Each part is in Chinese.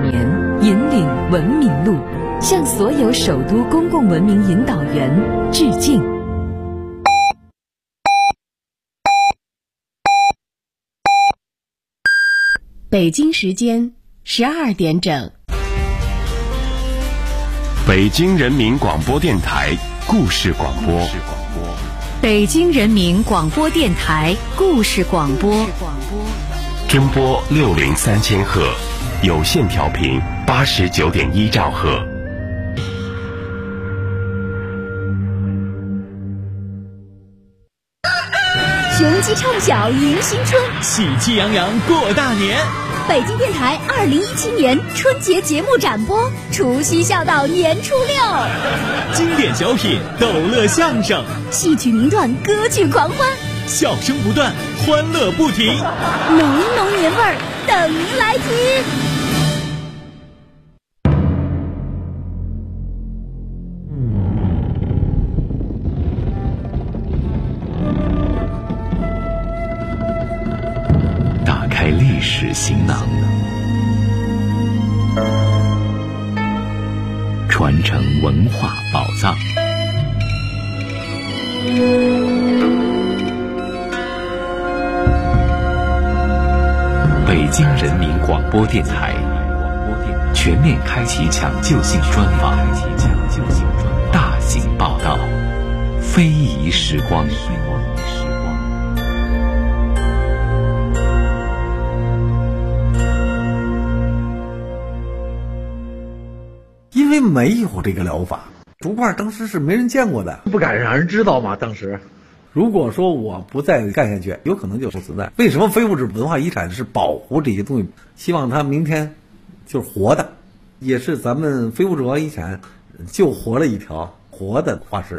年，引领文明路，向所有首都公共文明引导员致敬。 北京时间12点整。 北京人民广播电台故事广播。 北京人民广播电台故事广播。 中波603千赫，有线调频89.1兆赫。 雄鸡唱晓迎新春， 喜气洋洋过大年。 北京电台2017年春节节目展播，除夕笑到年初6。 经典小品，逗乐相声， 戏曲名段，歌剧狂欢， 笑声不断，欢乐不停， 浓浓年味儿等您来听。 历史行囊，传承文化宝藏。北京人民广播电台全面开启抢救性专访，大型报道，非遗时光。 因为没有这个疗法，竹罐当时是没人见过的， 不敢让人知道嘛。当时如果说我不再干下去，有可能就不存在。为什么非物质文化遗产是保护这些东西，希望它明天就是活的，也是咱们非物质文化遗产救活了一条活的化石。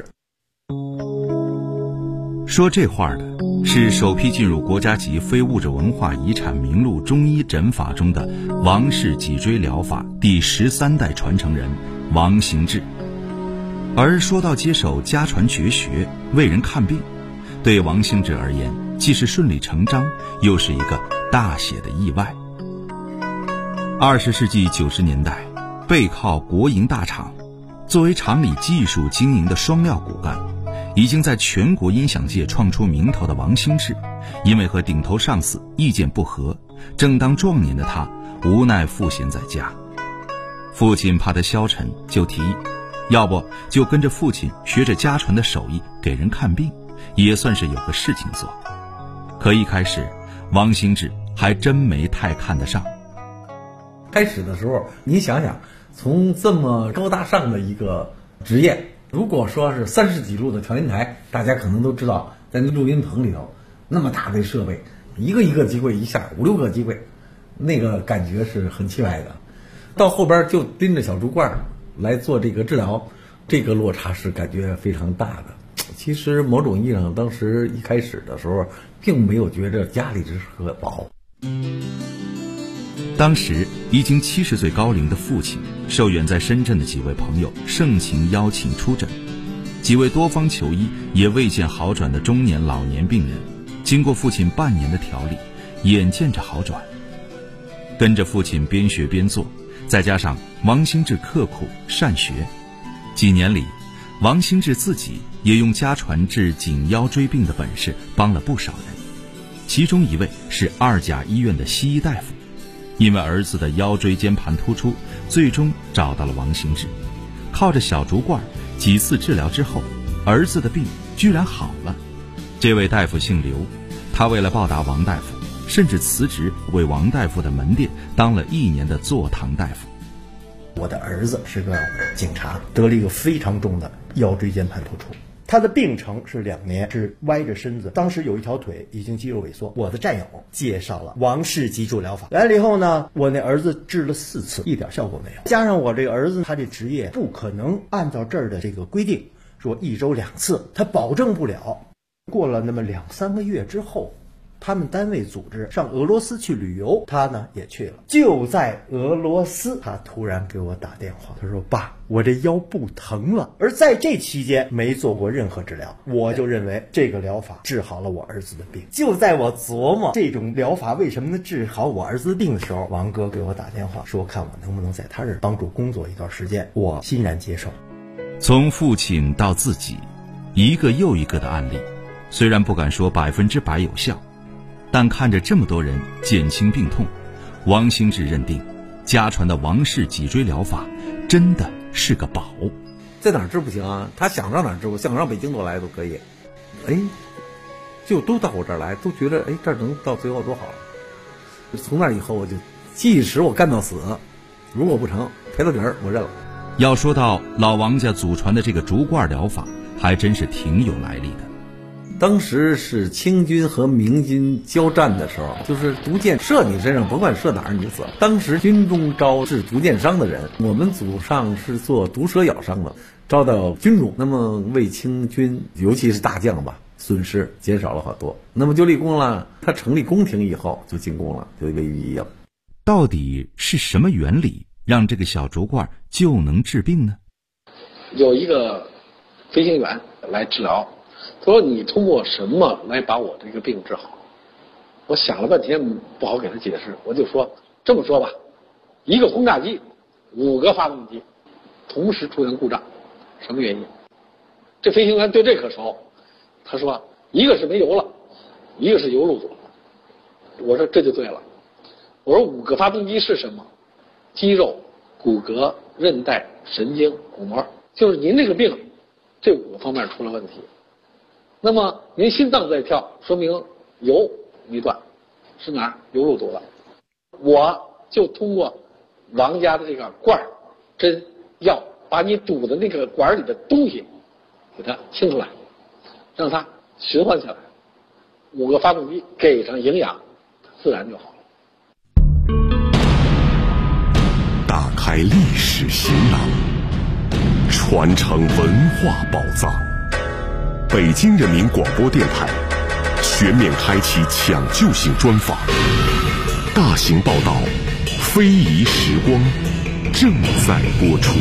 说这话的是首批进入国家级非物质文化遗产名录中医诊法中的王氏脊椎疗法第13代传承人王行志。而说到接手家传绝学，为人看病，对王行志而言，既是顺理成章，又是一个大写的意外。20世纪90年代，背靠国营大厂，作为厂里技术经营的双料骨干，已经在全国音响界创出名头的王行志，因为和顶头上司意见不合，正当壮年的他无奈赋闲在家。父亲怕他消沉，就提议要不就跟着父亲学着家传的手艺给人看病，也算是有个事情做。可一开始王行志还真没太看得上。 开始的时候你想想，从这么高大上的一个职业，如果说是30几路的调音台，大家可能都知道，在那录音棚里头那么大的设备，一个一个机柜一下5、6个机柜，那个感觉是很气派的。到后边就拎着小竹罐来做这个治疗，这个落差是感觉非常大的。其实某种意义上，当时一开始的时候并没有觉着家里这是个宝。 当时已经70岁高龄的父亲受远在深圳的几位朋友盛情邀请出诊，几位多方求医也未见好转的中年老年病人，经过父亲半年的调理，眼见着好转。跟着父亲边学边做，再加上王行志刻苦善学，几年里王行志自己也用家传治颈腰椎病的本事帮了不少人。其中一位是2甲医院的西医大夫，因为儿子的腰椎间盘突出，最终找到了王行志。靠着小竹罐几次治疗之后，儿子的病居然好了。这位大夫姓刘，他为了报答王大夫，甚至辞职为王大夫的门店当了1年的坐堂大夫。 我的儿子是个警察，得了一个非常重的腰椎间盘突出，他的病程是2年，是歪着身子，当时有一条腿已经肌肉萎缩。我的战友介绍了王氏脊柱疗法，来了以后呢，我那儿子治了4次，一点效果没有。加上我这个儿子他这职业不可能按照这儿的这个规定说1周2次，他保证不了。过了那么2、3个月之后， 他们单位组织上俄罗斯去旅游，他呢也去了。就在俄罗斯，他突然给我打电话，他说：“爸，我这腰不疼了。”而在这期间没做过任何治疗，我就认为这个疗法治好了我儿子的病。就在我琢磨这种疗法为什么能治好我儿子的病的时候，王哥给我打电话说，看我能不能在他这儿帮助工作一段时间。我欣然接受。 从父亲到自己，一个又一个的案例，虽然不敢说100%有效，但看着这么多人减轻病痛，王兴志认定家传的王氏脊椎疗法真的是个宝。 在哪儿治不行啊？他想让哪儿治，我想让北京都来都可以。哎，就都到我这儿来，都觉得哎这儿能到最后多好。从那以后我就即使我干到死，如果不成赔到底儿我认了。 要说到老王家祖传的这个竹罐疗法，还真是挺有来历的。 当时是清军和明军交战的时候，就是毒箭射你身上，甭管射哪儿你就死了。当时军中招致毒箭伤的人，我们祖上是做毒蛇咬伤的，招到军中，那么为清军尤其是大将吧，损失减少了好多，那么就立功了。他成立宫廷以后就进宫了，就为御医了。 到底是什么原理让这个小竹罐就能治病呢？ 有一个飞行员来治疗，他说你通过什么来把我这个病治好？我想了半天不好给他解释，我就说这么说吧，一个轰炸机5个发动机同时出现故障，什么原因？这飞行员对这可熟，他说一个是没油了，一个是油路阻了。我说这就对了，我说5个发动机是什么？肌肉、骨骼、韧带、神经、骨膜，就是您这个病这5个方面出了问题。那么您心脏在跳，说明油没断，是哪儿？油路堵了。我就通过王家的这个罐儿、针、药，把你堵的那个管里的东西给它清出来，让它循环下来。5个发动机给上营养，自然就好了。 打开历史行囊，传承文化宝藏。北京人民广播电台全面开启抢救性专访，大型报道，非遗时光正在播出。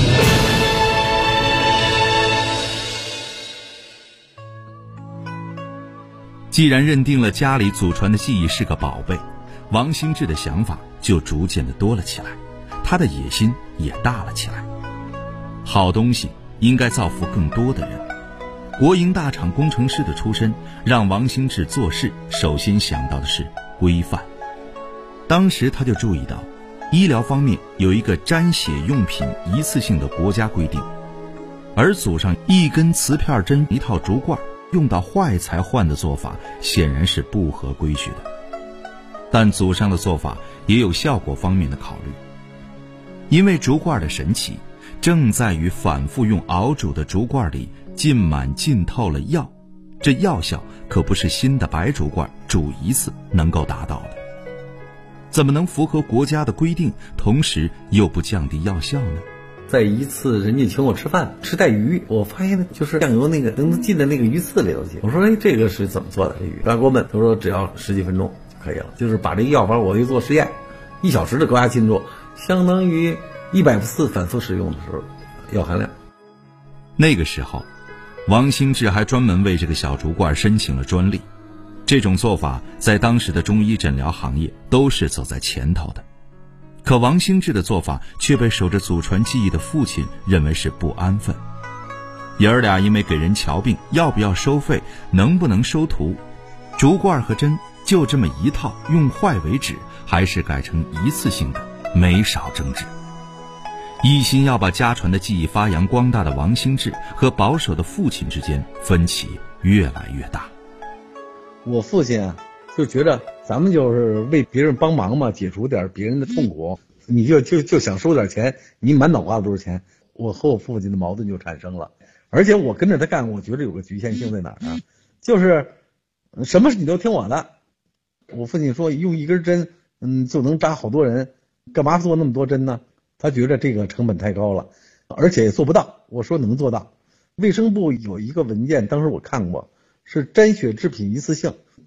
既然认定了家里祖传的技艺是个宝贝，王兴志的想法就逐渐的多了起来，他的野心也大了起来。好东西应该造福更多的人。国营大厂工程师的出身，让王兴志做事首先想到的是规范。当时他就注意到，医疗方面有一个沾血用品一次性的国家规定，而祖上一根瓷片针一套竹罐用到坏才换的做法，显然是不合规矩的。但祖上的做法也有效果方面的考虑，因为竹罐的神奇正在于反复用熬煮的竹罐里浸满浸透了药，这药效可不是新的白竹罐煮一次能够达到的。怎么能符合国家的规定，同时又不降低药效呢？ 在一次人家请我吃饭，吃带鱼，我发现就是酱油那个能进到那个鱼刺里头去。我说哎，这个是怎么做的？这鱼刚给我问，他说只要10几分钟就可以了，就是把这个药方我去做实验，1小时的高压浸煮，相当于100次反复使用的时候药含量。 那个时候王兴志还专门为这个小竹罐申请了专利，这种做法在当时的中医诊疗行业都是走在前头的。可王兴志的做法却被守着祖传技艺的父亲认为是不安分。爷儿俩因为给人瞧病要不要收费，能不能收徒，竹罐和针就这么一套，用坏为止，还是改成一次性的，没少争执。一心要把家传的技艺发扬光大的王兴志和保守的父亲之间分歧越来越大。 我父亲啊，就觉得咱们就是为别人帮忙嘛，解除点别人的痛苦，你就想收点钱，你满脑瓜子都是钱。我和我父亲的矛盾就产生了，而且我跟着他干，我觉得有个局限性在哪儿啊？就是什么事你都听我的。我父亲说用一根针，就能扎好多人，干嘛做那么多针呢？他觉得这个成本太高了，而且也做不到。我说能做到。卫生部有一个文件，当时我看过，是沾血制品一次性。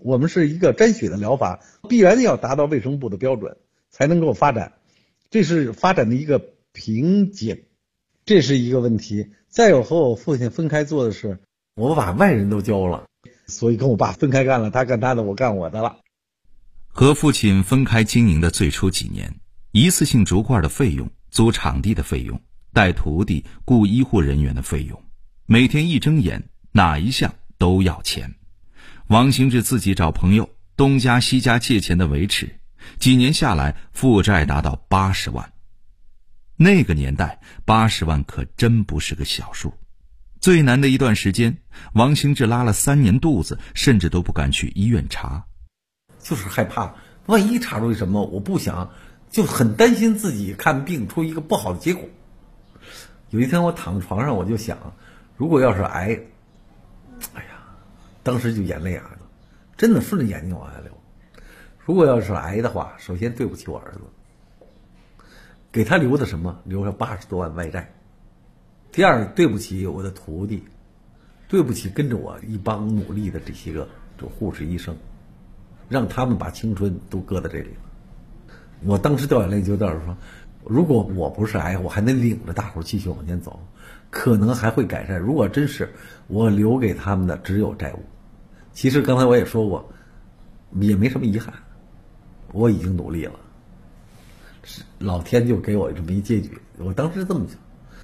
我们是一个沾血的疗法，必然要达到卫生部的标准才能够发展，这是发展的一个瓶颈，这是一个问题。再有和我父亲分开做的是，我把外人都教了，所以跟我爸分开干了，他干他的，我干我的了。 和父亲分开经营的最初几年，一次性竹罐的费用、租场地的费用、带徒弟、雇医护人员的费用，每天一睁眼哪一项都要钱。王兴志自己找朋友东家西家借钱的维持，几年下来负债达到80万。那个年代80万可真不是个小数。最难的一段时间，王兴志拉了3年肚子，甚至都不敢去医院查， 就是害怕万一查出什么，我不想，就很担心自己看病出一个不好的结果。有一天我躺在床上，我就想，如果要是癌，哎呀，当时就眼泪啊，真的顺着眼睛往下流。如果要是癌的话，首先对不起我儿子，给他留的什么？留下80多万外债。第二，对不起我的徒弟，对不起跟着我一帮努力的这些个护士医生，让他们把青春都搁在这里了。我当时掉眼泪就在这说，如果我不是癌，我还能领着大伙继续往前走，可能还会改善。如果真是，我留给他们的只有债务。其实刚才我也说过，也没什么遗憾，我已经努力了，老天就给我这么一结局，我当时这么想。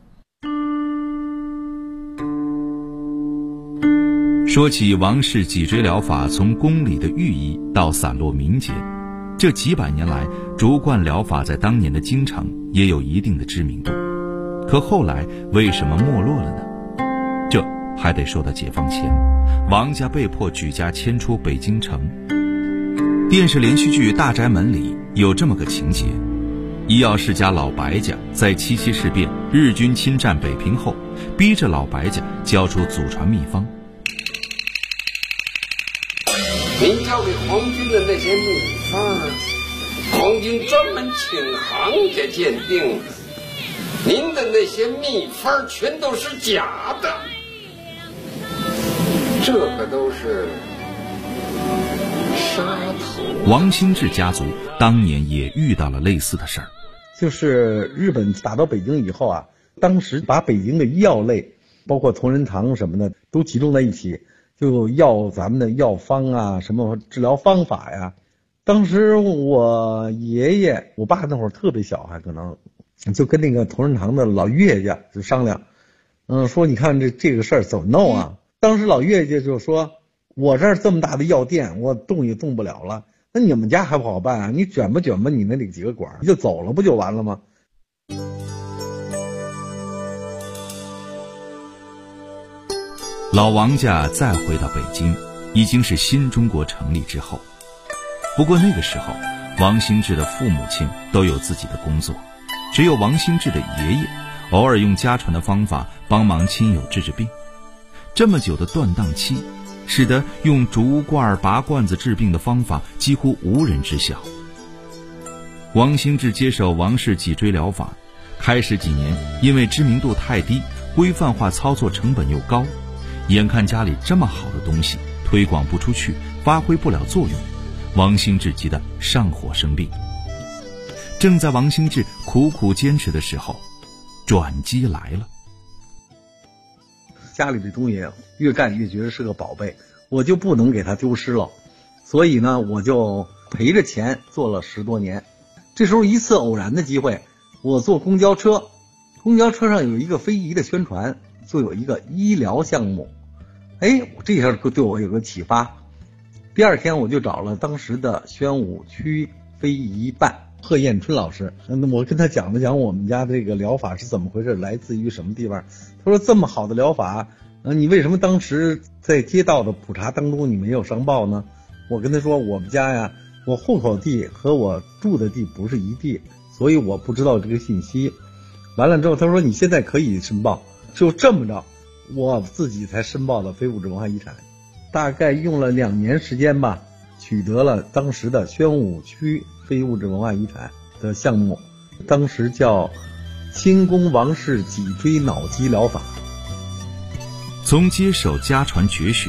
说起王氏脊椎疗法从公理的寓意到散落民间，这几百年来，竹罐疗法在当年的京城也有一定的知名度。可后来为什么没落了呢？这还得说到解放前，王家被迫举家迁出北京城。电视连续剧《大宅门》里有这么个情节：医药世家老白家在77事变，日军侵占北平后，逼着老白家交出祖传秘方。 您交给皇军的那些秘方，皇军专门请行家鉴定，您的那些秘方全都是假的，这可都是杀头。 王兴志家族当年也遇到了类似的事儿， 就是日本打到北京以后啊，当时把北京的医药类，包括同仁堂什么的，都集中在一起。就要咱们的药方啊，什么治疗方法呀。当时我爷爷我爸那会儿特别小，还可能就跟那个同仁堂的老岳家就商量，说你看这个事儿怎么弄啊。当时老岳家就说，我这儿这么大的药店，我动也动不了了，那你们家还不好办啊，你卷吧你那几个管，你就走了不就完了吗？ 老王家再回到北京，已经是新中国成立之后。不过那个时候，王兴志的父母亲都有自己的工作，只有王兴志的爷爷偶尔用家传的方法帮忙亲友治病。这么久的断档期，使得用竹罐拔罐子治病的方法几乎无人知晓。王兴志接手王氏脊椎疗法，开始几年因为知名度太低，规范化操作成本又高，眼看家里这么好的东西推广不出去，发挥不了作用，王兴志急得上火生病。正在王兴志苦苦坚持的时候，转机来了。 家里的东西越干越觉得是个宝贝，我就不能给它丢失了，所以呢，我就赔着钱做了10多年。这时候一次偶然的机会，我坐公交车，公交车上有一个非遗的宣传，就有一个医疗项目。这下对我有个启发。第二天我就找了当时的宣武区非遗办贺彦春老师，我跟他讲了讲我们家这个疗法是怎么回事，来自于什么地方。他说这么好的疗法，你为什么当时在街道的普查当中你没有上报呢？我跟他说，我们家呀，我户口地和我住的地不是一地，所以我不知道这个信息。完了之后他说你现在可以申报，就这么着我自己才申报了非物质文化遗产。大概用了2年时间吧，取得了当时的宣武区非物质文化遗产的项目，当时叫清宫王氏脊椎脑肌疗法。 从接手家传绝学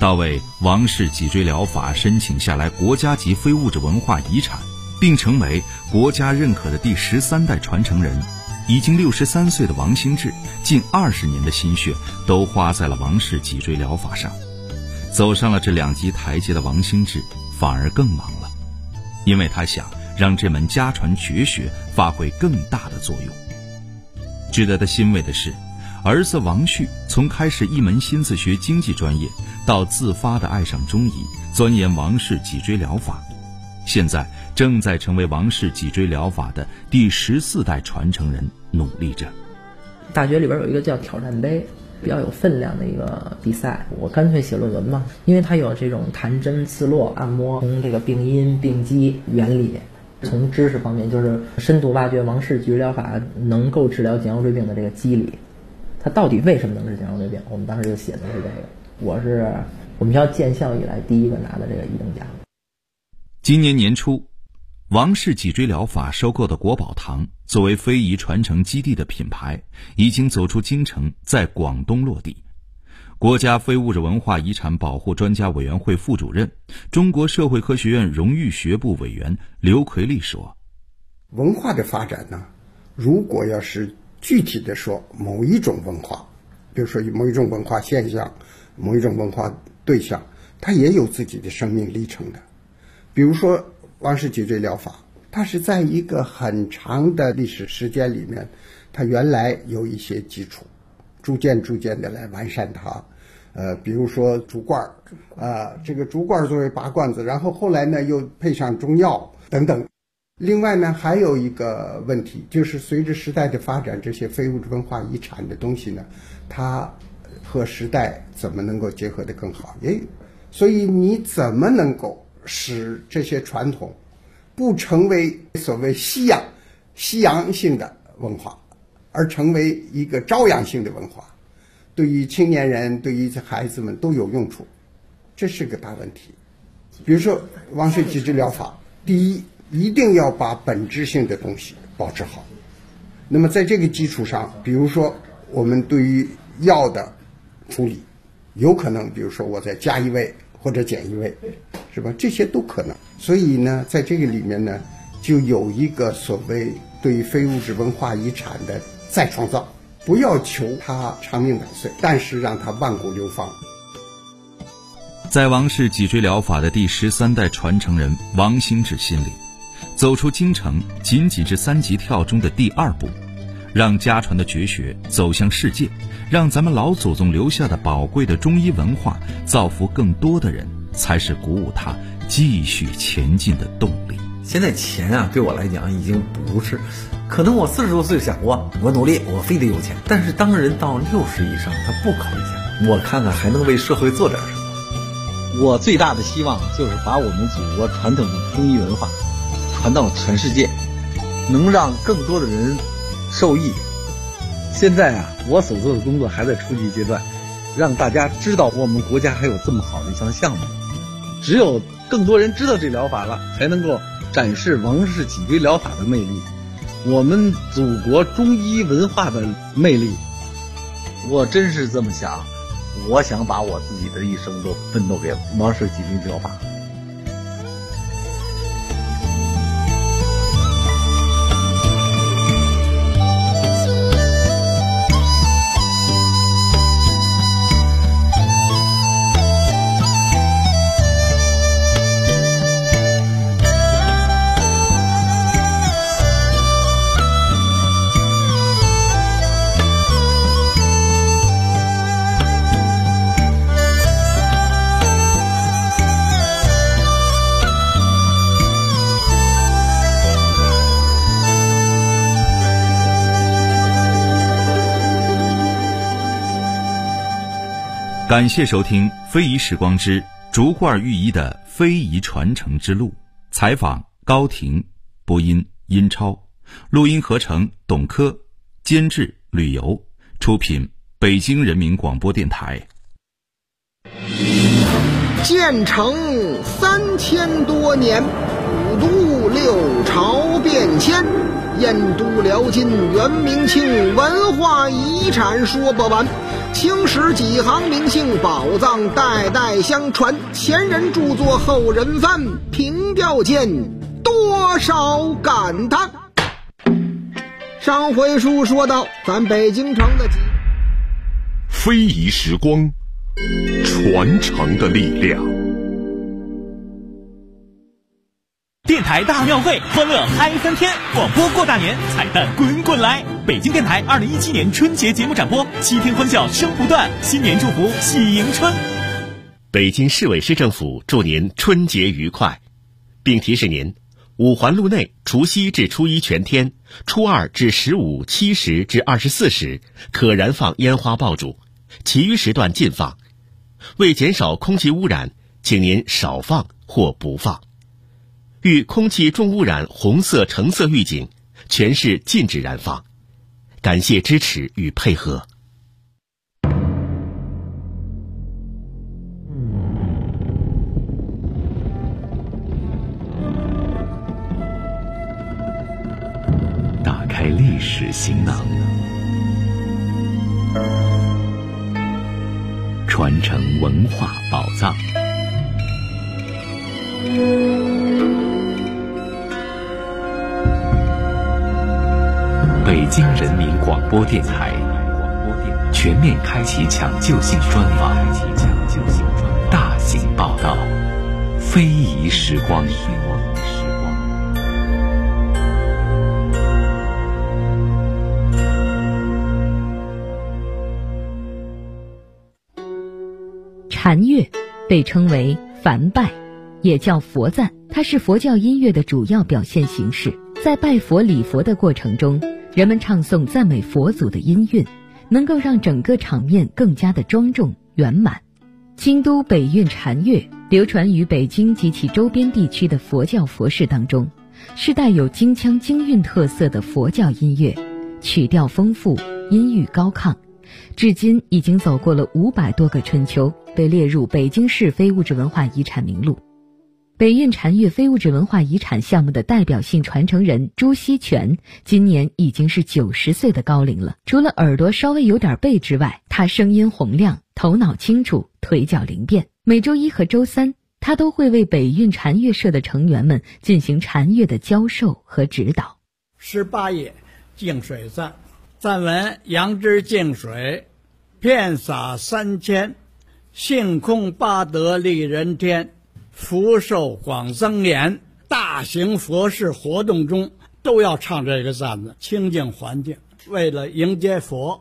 到为王氏脊椎疗法申请下来国家级非物质文化遗产，并成为国家认可的第13代传承人。已经63岁的王兴志，近20年的心血都花在了王氏脊椎疗法上。走上了这2级台阶的王兴志反而更忙了，因为他想让这门家传绝学发挥更大的作用。值得他欣慰的是，儿子王旭从开始一门心思学经济专业，到自发地爱上中医，钻研王氏脊椎疗法，现在正在成为王氏脊椎疗法的第14代传承人，努力着。 大学里边有一个叫挑战杯，比较有分量的一个比赛，我干脆写论文嘛，因为它有这种弹针刺络按摩，从这个病因病机原理，从知识方面就是深度挖掘王氏脊椎疗法能够治疗颈腰椎病的这个机理，它到底为什么能治颈腰椎病，我们当时就写的是这个。我是我们学校建校以来第一个拿的这个1等奖。 今年年初，王氏脊椎疗法收购的国宝堂作为非遗传承基地的品牌，已经走出京城，在广东落地。国家非物质文化遗产保护专家委员会副主任、中国社会科学院荣誉学部委员刘奎利说： 文化的发展呢，如果要是具体的说某一种文化，比如说某一种文化现象、某一种文化对象，它也有自己的生命历程的。比如说王氏脊椎疗法，它是在一个很长的历史时间里面，它原来有一些基础，逐渐的来完善它。比如说竹罐这个竹罐作为拔罐子，然后后来呢又配上中药等等。另外呢还有一个问题，就是随着时代的发展，这些非物质文化遗产的东西呢，它和时代怎么能够结合得更好？所以你怎么能够使这些传统不成为所谓西洋性的文化，而成为一个朝阳性的文化，对于青年人、对于孩子们都有用处，这是个大问题。比如说王氏脊椎疗法，第一，一定要把本质性的东西保持好。那么在这个基础上，比如说我们对于药的处理，有可能比如说我再加一味或者减一味，是吧？这些都可能。所以呢，在这个里面呢，就有一个所谓对于非物质文化遗产的再创造，不要求它长命百岁，但是让它万古流芳。 在王氏脊椎疗法的第13代传承人王兴志心里，走出京城仅仅是3级跳中的第2步，让家传的绝学走向世界，让咱们老祖宗留下的宝贵的中医文化造福更多的人，才是鼓舞他继续前进的动力。 现在钱啊，对我来讲已经不是，可能我40多岁想过，我努力，我非得有钱。但是当人到60以上，他不考虑钱，我看看还能为社会做点什么。 我最大的希望就是把我们祖国传统的中医文化传到全世界，能让更多的人受益。现在啊，我所做的工作还在初级阶段，让大家知道我们国家还有这么好的一项项目。只有更多人知道这疗法了，才能够展示王氏脊椎疗法的魅力，我们祖国中医文化的魅力。我真是这么想，我想把我自己的一生都奋斗给王氏脊椎疗法。 感谢收听《非遗时光之竹罐寓医的非遗传承之路》，采访高婷，播音殷超，录音合成董珂，监制旅游，出品北京人民广播电台。 建成3000多年， 都六朝变迁，燕都辽金元明清文化遗产说不完。青史几行名姓宝藏代代相传，前人著作后人翻，凭吊间多少感叹。上回书说到咱北京城的非遗时光，传承的力量。 电台大庙会，欢乐嗨翻天！广播过大年，彩蛋滚滚来！北京电台2017年春节节目展播，7天欢笑声不断，新年祝福喜迎春。 北京市委市政府祝您春节愉快，并提示您：五环路内除夕至初一全天，初二至15、7时至24时可燃放烟花爆竹，其余时段禁放。为减少空气污染，请您少放或不放。遇空气重污染红色、橙色预警，全市禁止燃放。感谢支持与配合。 打开历史行囊，传承文化宝藏。北京人民广播电台全面开启抢救性专访，大型报道，非遗时光。 禅乐被称为梵拜，也叫佛赞，它是佛教音乐的主要表现形式。在拜佛礼佛的过程中，人们唱诵赞美佛祖的音韵，能够让整个场面更加的庄重圆满。京都北韵禅乐流传于北京及其周边地区的佛教佛事当中，是带有京腔京韵特色的佛教音乐，曲调丰富，音域高亢，至今已经走过了500多个春秋，被列入北京市非物质文化遗产名录。北韵禅乐非物质文化遗产项目的代表性传承人朱锡全今年已经是90岁的高龄了。除了耳朵稍微有点背之外，他声音洪亮，头脑清楚，腿脚灵便。每周一和周三，他都会为北韵禅乐社的成员们进行禅乐的教授和指导。 18页净水赞，赞文：杨枝净水，遍洒3000，性空八德利人天，福寿广增年。大型佛事活动中都要唱这个赞子，清净环境，为了迎接佛。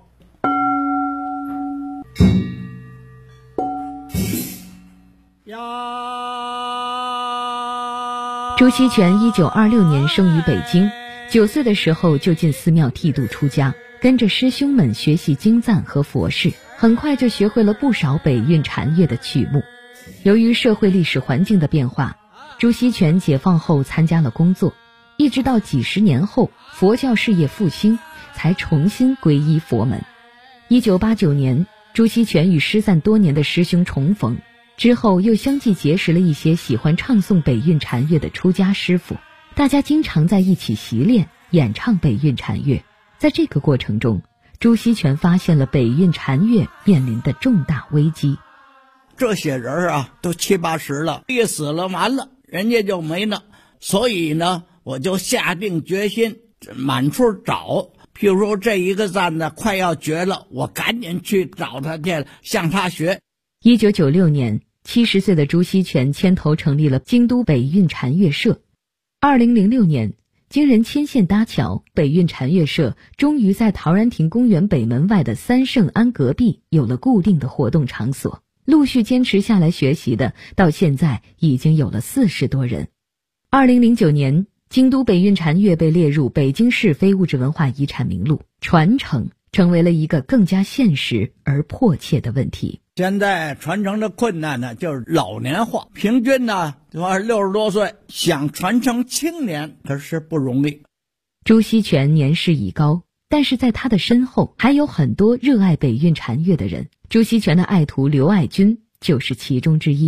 朱锡全1926年生于北京，9岁的时候就进寺庙剃度出家，跟着师兄们学习经赞和佛事，很快就学会了不少北韵禅乐的曲目。由于社会历史环境的变化，朱锡全解放后参加了工作，一直到几十年后佛教事业复兴，才重新皈依佛门。1989年，朱锡全与失散多年的师兄重逢，之后又相继结识了一些喜欢唱诵北韵禅乐的出家师傅，大家经常在一起习练演唱北韵禅乐。在这个过程中，朱锡全发现了北韵禅乐面临的重大危机。 这些人啊，都70、80了，一死了完了，人家就没了。所以呢，我就下定决心满处找。譬如说这一个赞呢快要绝了，我赶紧去找他去，向他学。 1996年，70岁的朱锡全牵头成立了京都北韵禅乐社。2006年，经人牵线搭桥，北韵禅乐社终于在陶然亭公园北门外的三圣庵隔壁有了固定的活动场所。陆续坚持下来学习的，到现在已经有了40多人。2009年，京都北韵禅乐被列入北京市非物质文化遗产名录，传承成为了一个更加现实而迫切的问题。 现在传承的困难呢，就是老年化，平均呢60多岁，想传承青年可是不容易。 朱锡全年事已高，但是在他的身后还有很多热爱北韵禅乐的人。朱锡全的爱徒刘爱军就是其中之一。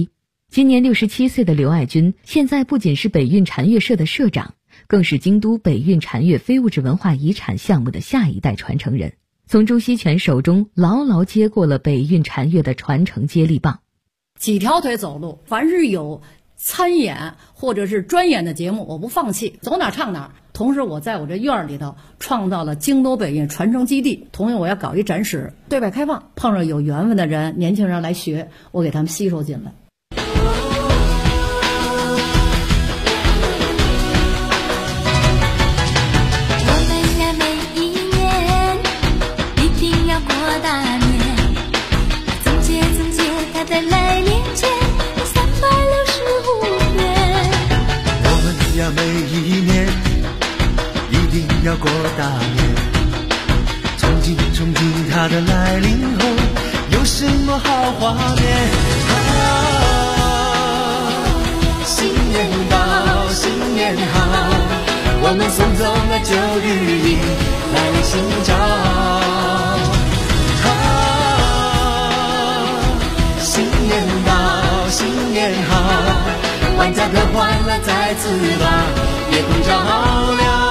今年67岁的刘爱军，现在不仅是北运禅乐社的社长，更是京都北运禅乐非物质文化遗产项目的下一代传承人，从朱锡全手中牢牢接过了北运禅乐的传承接力棒。 几条腿走路，凡是有参演或者是专演的节目，我不放弃，走哪唱哪。同时我在我这院里头创造了京都北运传承基地，同时我要搞一展示，对外开放，碰上有缘分的人，年轻人来学，我给他们吸收进来。 要过大年，憧憬它的来临后，有什么好画面？新年到，新年好，我们送走了旧日里，来临新朝。新年到，新年好，万家的欢乐再次把夜空照亮。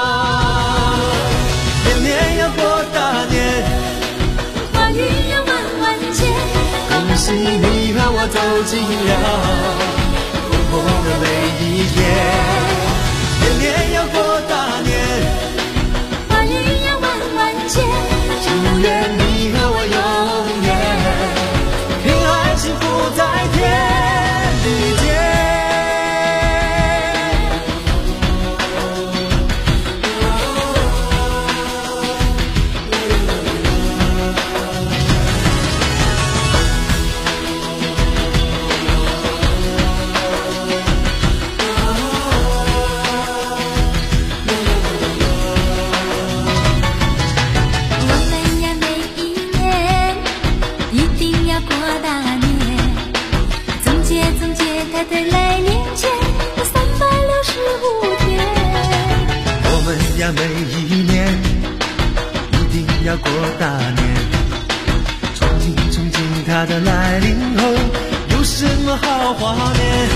过大年， 花语要万万千， 恭喜你和我走进了活泼的每一天。年年要过大年， 花语要万万千， 祝愿你和我永远平安幸福在天地间。每一年一定要过大年，憧憬它的来临后，有什么好画面？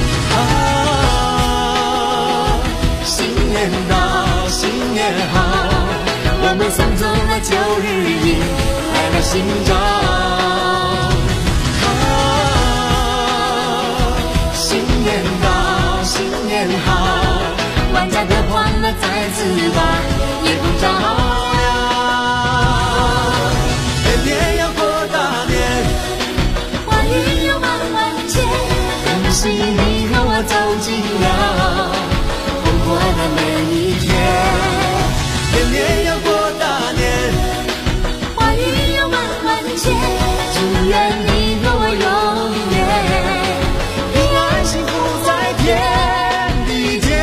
新年到，新年好，我们送走了旧日里，来了新朝。新年到，新年好，万家的欢乐再次把夜空照亮。年年要过大年， 花语要万万千， 恭喜你和我走进了活泼的每一天。年年要过大年， 花语要万万千， 祝愿你和我永远平安幸福在天地间。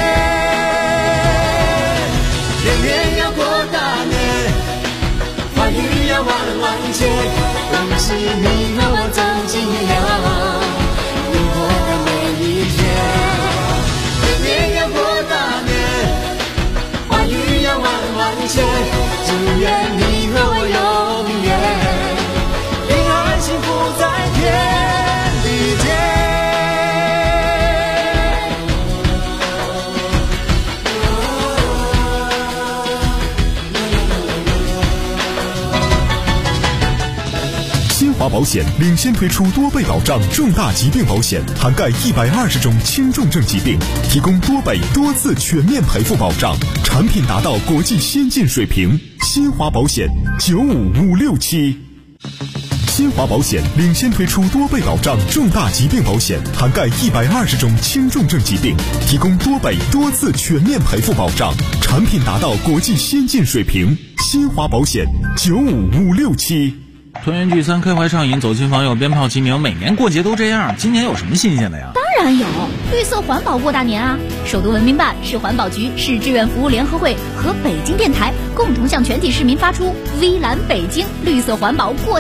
年年要过大年，花语要万万千，恭喜你和我走进了活泼的每一天。年年要过大年，花语要万万千，祝愿你和我永远平安幸福在天地间。 新华保险领先推出多倍保障重大疾病保险，涵盖120种轻重症疾病，提供多倍多次全面赔付保障，产品达到国际先进水平。新华保险95567。新华保险领先推出多倍保障重大疾病保险，涵盖120种轻重症疾病，提供多倍多次全面赔付保障，产品达到国际先进水平。新华保险95567。 团圆聚餐，开怀畅饮，走亲访友，鞭炮齐鸣，每年过节都这样，今年有什么新鲜的呀？ 当然有，绿色环保过大年啊！首都文明办、市环保局、市志愿服务联合会和北京电台共同向全体市民发出“微蓝北京绿色环保过